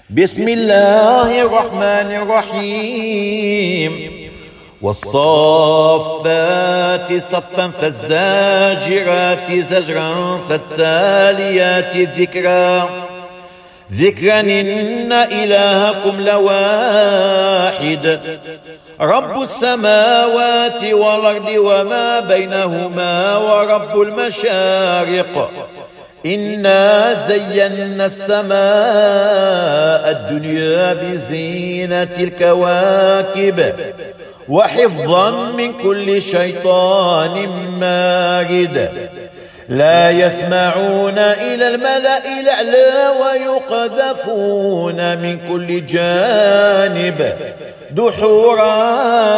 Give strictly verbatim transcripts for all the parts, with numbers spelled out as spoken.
بسم الله الرحمن الرحيم والصافات صفا فالزاجرات زجرا فالتاليات ذكرا ذكرا إن إلهكم لواحد رب السماوات والأرض وما بينهما ورب المشارق إنا زينا السماء الدنيا بزينة الكواكب وحفظا من كل شيطان مارد لا يسمعون إلى الملأ الأعلى ويقذفون من كل جانب دحورا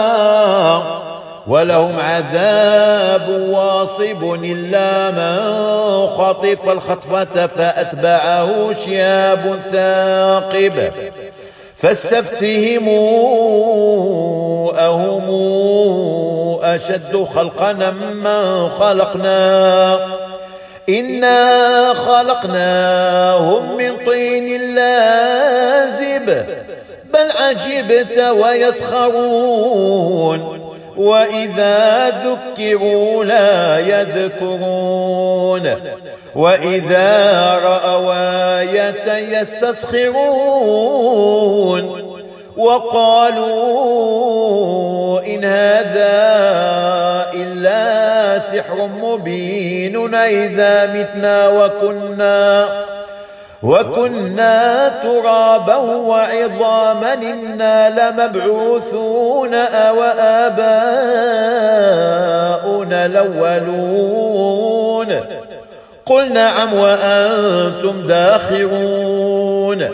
ولهم عذاب واصب إلا من خطف الخطفة فأتبعه شهاب ثاقب فاستفتهموا أهم أشد خلقا ممن خلقنا إنا خلقناهم من طين لازب بل عجبت ويسخرون وإذا ذكروا لا يذكرون وإذا رأوا آية يستسخرون وقالوا إن هذا إلا سحر مبين إذا متنا وكنا وكنا ترابا وعظاما إنا لمبعوثون أو آباؤنا الأولون قل نعم وأنتم داخرون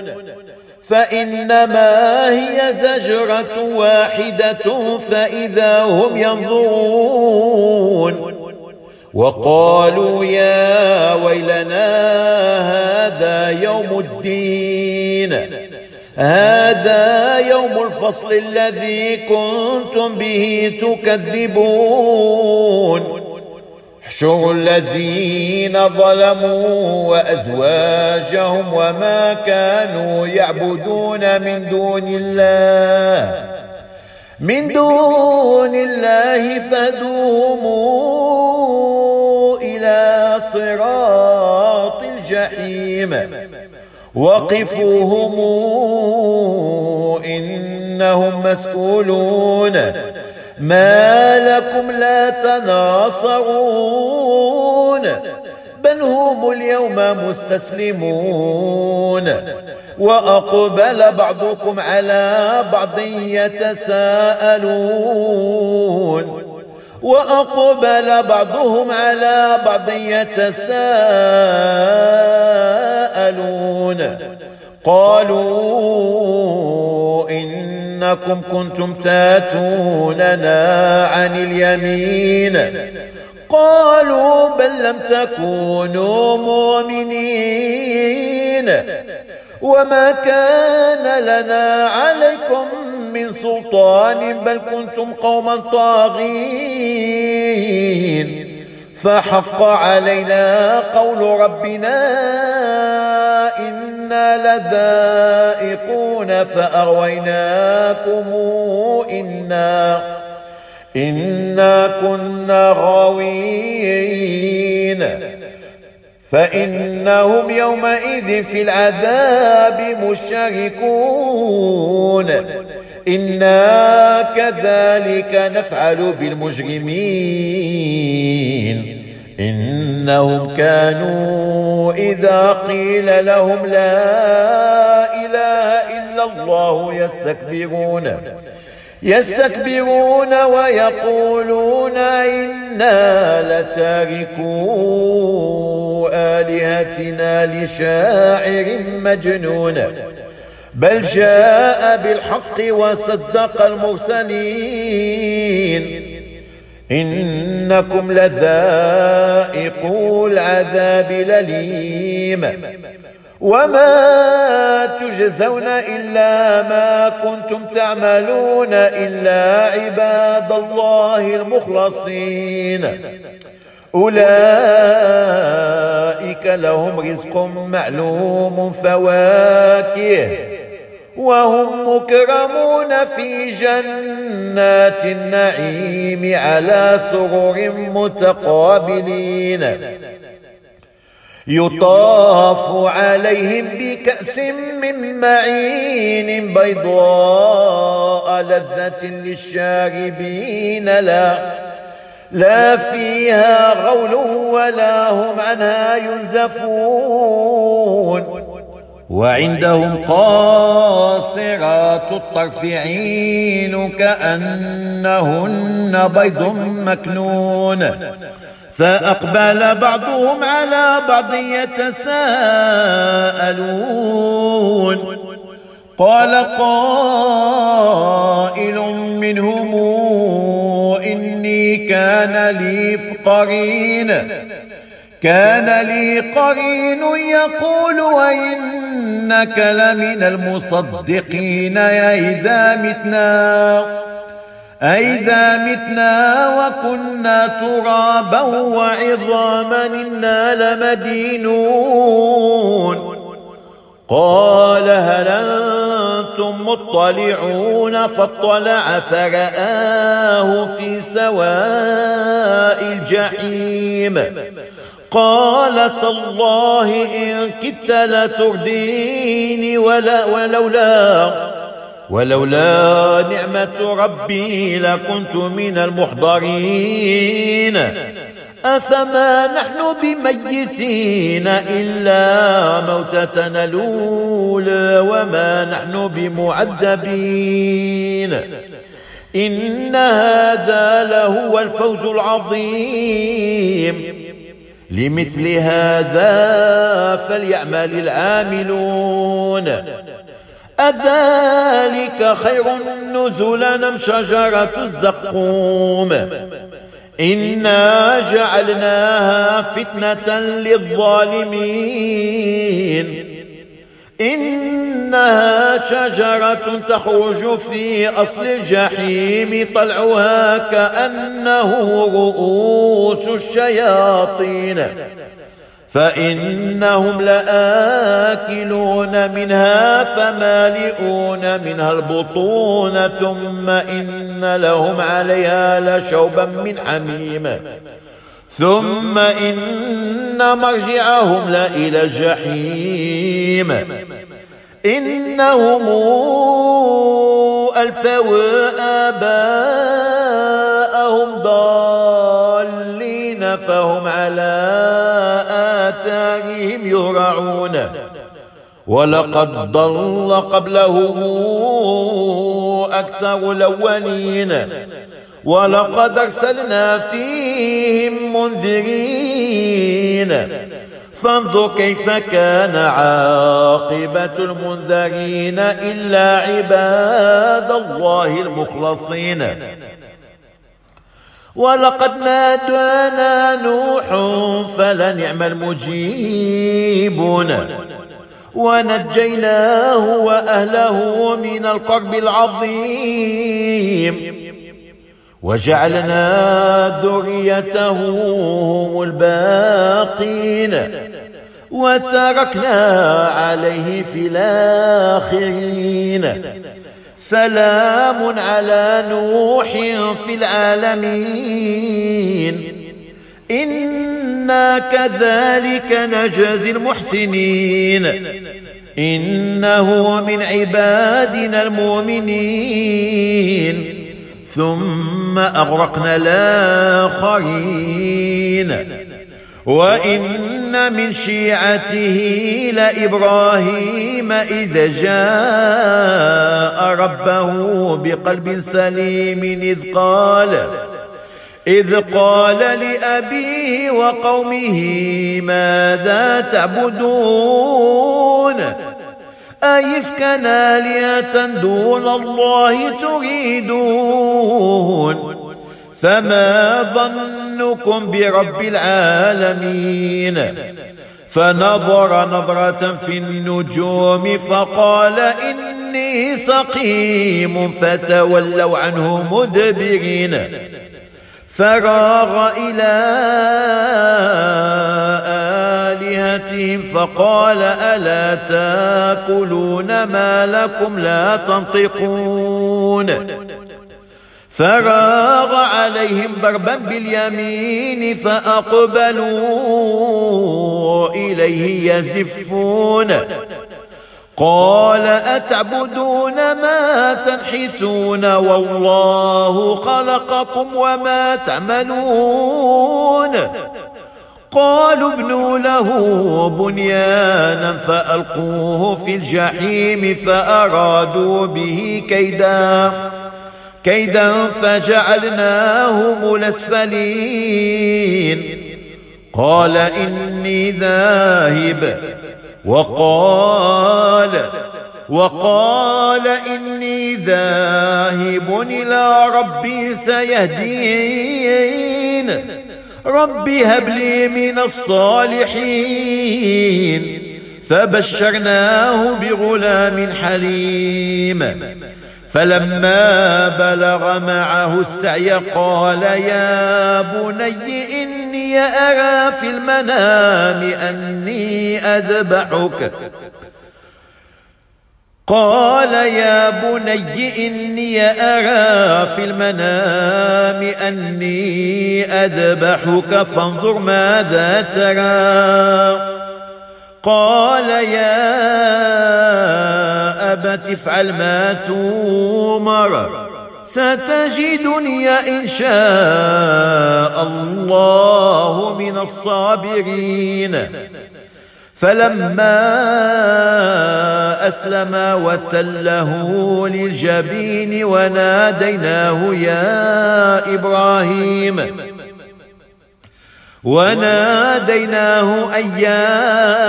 فإنما هي زجرة واحدة فإذا هم ينظرون وقالوا يا ويلنا هذا يوم الدين هذا يوم الفصل الذي كنتم به تكذبون احشروا الذين ظلموا وأزواجهم وما كانوا يعبدون من دون الله من دون الله فدوموا إلى صراط الجحيم وقفوهم إنهم مسؤولون ما لكم لا تناصرون بل هم اليوم مستسلمون وأقبل بعضكم على بعض يتساءلون وأقبل بعضهم على بعض يتساءلون قالوا إنكم كنتم تاتوننا عن اليمين قالوا بل لم تكونوا مؤمنين وما كان لنا عليكم من سلطان بل كنتم قوما طاغين فحق علينا قول ربنا إنا لذائقون فأغويناكم إنا إنا كنا غاوين فإنهم يومئذ في العذاب مشتركون إنا كذلك نفعل بالمجرمين إنهم كانوا إذا قيل لهم لا إله إلا الله يستكبرون يستكبرون ويقولون إنا لتاركو آلهتنا لشاعر مجنون بل جاء بالحق وصدق المرسلين إنكم لذائقو العذاب الأليم وما تجزون إلا ما كنتم تعملون إلا عباد الله المخلصين أولئك لهم رزق معلوم فواكه وهم مكرمون في جنات النعيم على سرر متقابلين يطاف عليهم بكأس من معين بيضاء لذة للشاربين لا لا فيها غول ولا هم عنها ينزفون وعندهم قاصرات الطرف عين كأنهن بيض مكنون فأقبل بعضهم على بعض يتساءلون قال قائل منهم إني كان لي قرين كان لي قرين يقول وإنك لمن المصدقين إذا متنا أئذا متنا وكنا ترابا وعظاما إنا لمدينون قال هل أنتم مطلعون فاطلع فرآه في سواء الجحيم قال تالله إن كدت لترديني ولا ولولا ولولا نعمة ربي لكنت من المحضرين أفما نحن بميتين إلا موتتنا الأولى وما نحن بمعذبين إن هذا لهو الفوز العظيم لمثل هذا فليعمل العاملون أذلك خير نزلا أم شجرة الزقوم إنا جعلناها فتنة للظالمين إنها شجرة تخرج في أصل الجحيم طلعها كأنه رؤوس الشياطين فإنهم لآكلون منها فمالئون منها البطون ثم إن لهم عليها لشوبا من حميم ثم إن مرجعهم لإلى الجحيم إنهم ألفوا آباءهم ضالين فهم على آثارهم يهرعون ولقد ضل قبله أكثر الأولين ولقد أرسلنا فيهم منذرين فانظر كيف كان عاقبة المنذرين إلا عباد الله المخلصين ولقد نادانا نوح فلنعم المجيبون ونجيناه وأهله من الكرب العظيم وجعلنا ذريته هم الباقين وتركنا عليه في الآخرين سلام على نوح في العالمين إنا كذلك نجزي المحسنين إنه من عبادنا المؤمنين ثم أغرقنا الآخرين وإن من شيعته لإبراهيم إذ جاء ربه بقلب سليم إذ قال إذ قال لأبيه وقومه ماذا تعبدون أئفكا آلهة دون الله تريدون فما ظنكم برب العالمين فنظر نظرة في النجوم فقال إني سقيم فتولوا عنه مدبرين فراغ إلى بآياتهم فقال ألا تاكلون ما لكم لا تنطقون فراغ عليهم ضربا باليمين فأقبلوا إليه يزفون قال أتعبدون ما تنحتون والله خلقكم وما تعملون قالوا ابنوا له بنيانا فألقوه في الجحيم فأرادوا به كيدا كيدا فجعلناهم الأسفلين قال إني ذاهب وقال وقال إني ذاهب إلى ربي سيهدين ربي هب لي من الصالحين فبشرناه بغلام حليم فلما بلغ معه السعي قال يا بني إني أرى في المنام أني أذبحك قال يا بني إني أرى في المنام أني أذبحك فانظر ماذا ترى قال يا أبت افعل ما تؤمر ستجدني إن شاء الله من الصابرين فلما أسلما وتله للجبين وناديناه يا إبراهيم وناديناه أي يا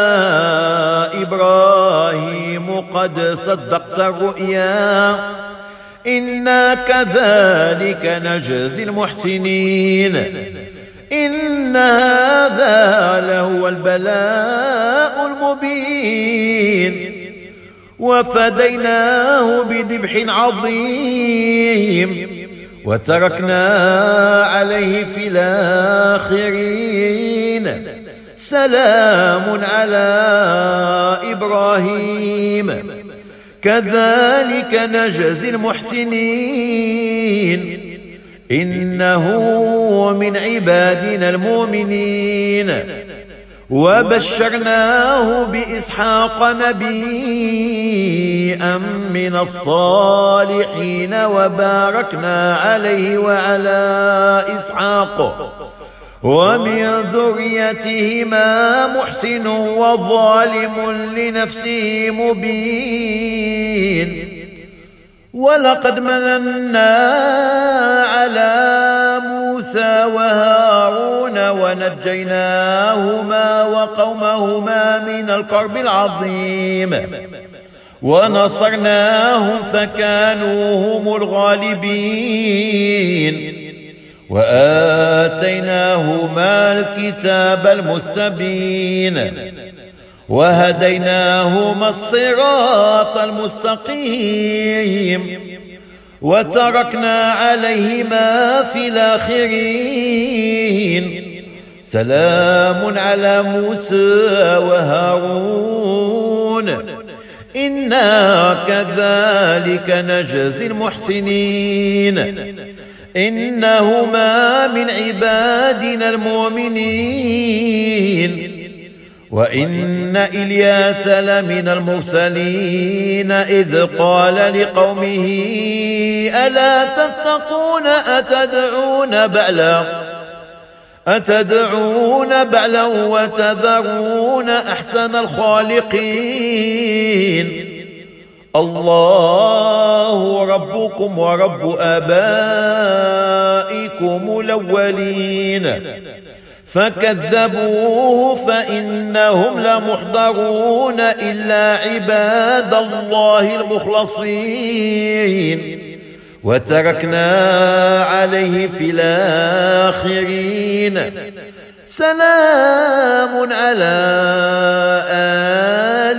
إبراهيم قد صدقت الرؤيا إنا كذلك نجزي المحسنين إن هذا لهو البلاء المبين وفديناه بذبح عظيم وتركنا عليه في الآخرين سلام على إبراهيم كذلك نجزي المحسنين إنه من عبادنا المؤمنين وبشرناه بإسحاق نبيا من الصالحين وباركنا عليه وعلى إسحاق ومن ذريتهما محسن وظالم لنفسه مبين ولقد مننا على موسى وهارون ونجيناهما وقومهما من الكرب العظيم ونصرناهم فكانوا هم الغالبين وآتيناهما الكتاب المستبين وهديناهما الصراط المستقيم وتركنا عليهما في الآخرين سلام على موسى وهارون إنا كذلك نجزي المحسنين إنهما من عبادنا المؤمنين وإن إلياس لمن المرسلين إذ قال لقومه ألا تتقون أتدعون بعلا أتدعون بعلا وتذرون أحسن الخالقين الله ربكم ورب آبائكم الأولين فكذبوه فإنهم لمحضرون إلا عباد الله المخلصين وتركنا عليه في الآخرين سلام على آل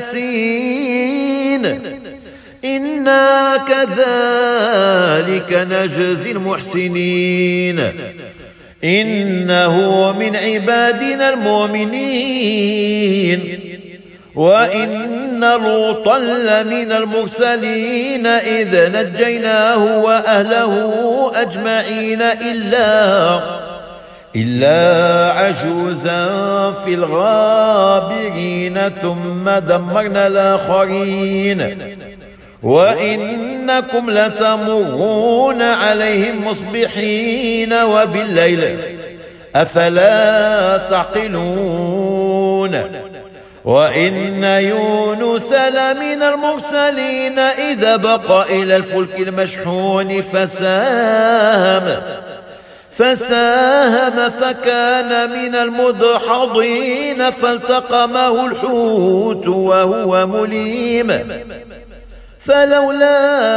ياسين إنا كذلك نجزي المحسنين إنه من عبادنا المؤمنين وإن لوطا لمن المرسلين إذ نجيناه وأهله أجمعين إلا إلا عجوزا في الغابرين ثم دمرنا الآخرين وإنكم لتمرون عليهم مصبحين وبالليل أفلا تعقلون وإن يونس لمن المرسلين إذا بق إلى الفلك المشحون فساهم فساهم فكان من المدحضين فالتقمه الحوت وهو مليم فلولا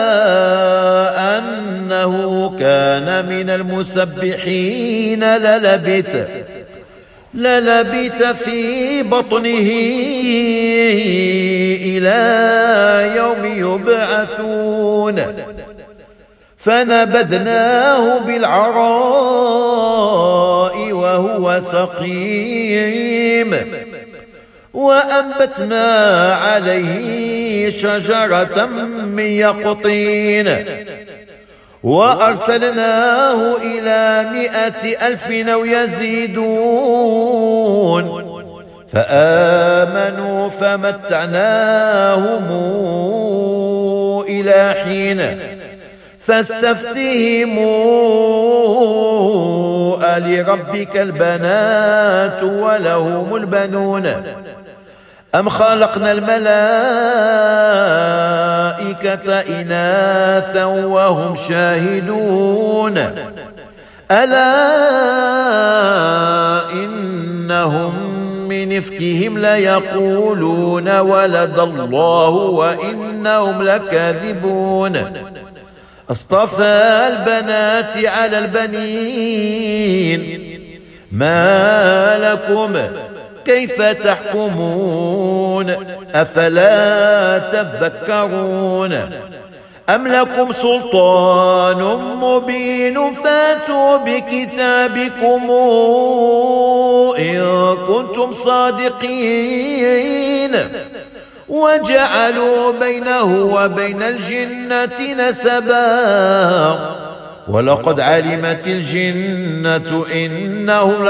أنه كان من المسبحين للبث للبث في بطنه إلى يوم يبعثون فنبذناه بالعراء وهو سقيم وأنبتنا عليه شجرة من يقطين وأرسلناه إلى مائة ألف أو يزيدون فآمنوا فمتعناهم إلى حين فاستفتهموا ألربك البنات ولهم البنون أم خلقنا الملائكة إناثا وهم شاهدون ألا إنهم من إفكهم ليقولون ولد الله وإنهم لكاذبون اصطفى البنات على البنين ما لكم كيف تحكمون أفلا تذكرون أم لكم سلطان مبين فاتوا بكتابكم إن كنتم صادقين وجعلوا بينه وبين الجنة نسبا ولقد علمت الجنة إنهم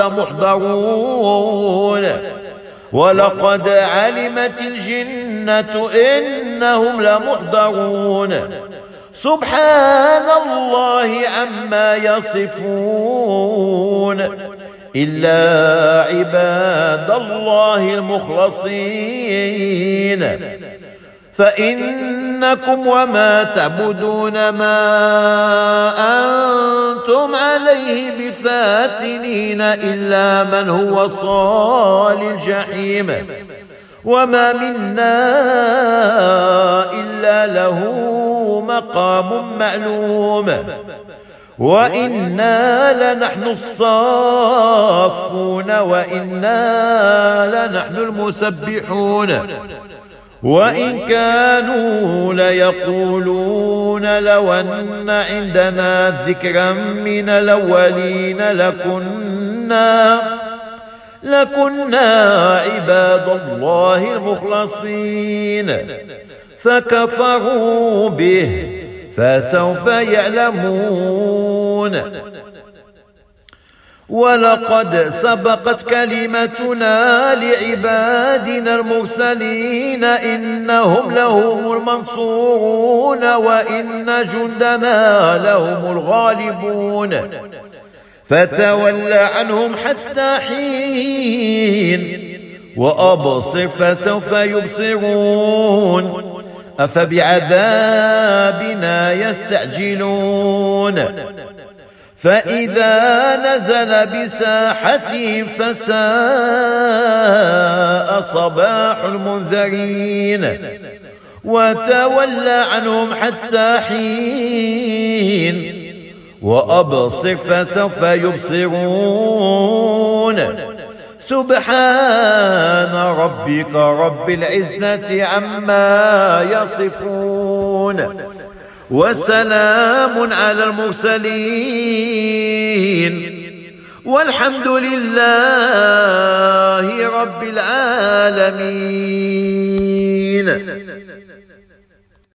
لمحضرون ولقد علمت الجنة إنهم لمحضرون سبحان الله عما يصفون إلا عباد الله المخلصين فإنكم وما تعبدون ما أنتم عليه بفاتنين إلا من هو صال الجحيم وما منا إلا له مقام معلوم وإنا لنحن الصافون وإنا لنحن المسبحون وإن كانوا ليقولون لو أن عندنا ذكرا من الأولين لكنا لكنا عباد الله المخلصين فكفروا به فسوف يعلمون ولقد سبقت كلمتنا لعبادنا المرسلين إنهم لهم المنصورون وإن جندنا لهم الغالبون فتول عنهم حتى حين وأبصر فسوف يبصرون أفبعذابنا يستعجلون فإذا نزل بساحتهم فساء صباح المنذرين وتولى عنهم حتى حين وأبصر فسوف يبصرون سبحان ربك رب العزة عما يصفون وسلام على المرسلين والحمد لله رب العالمين.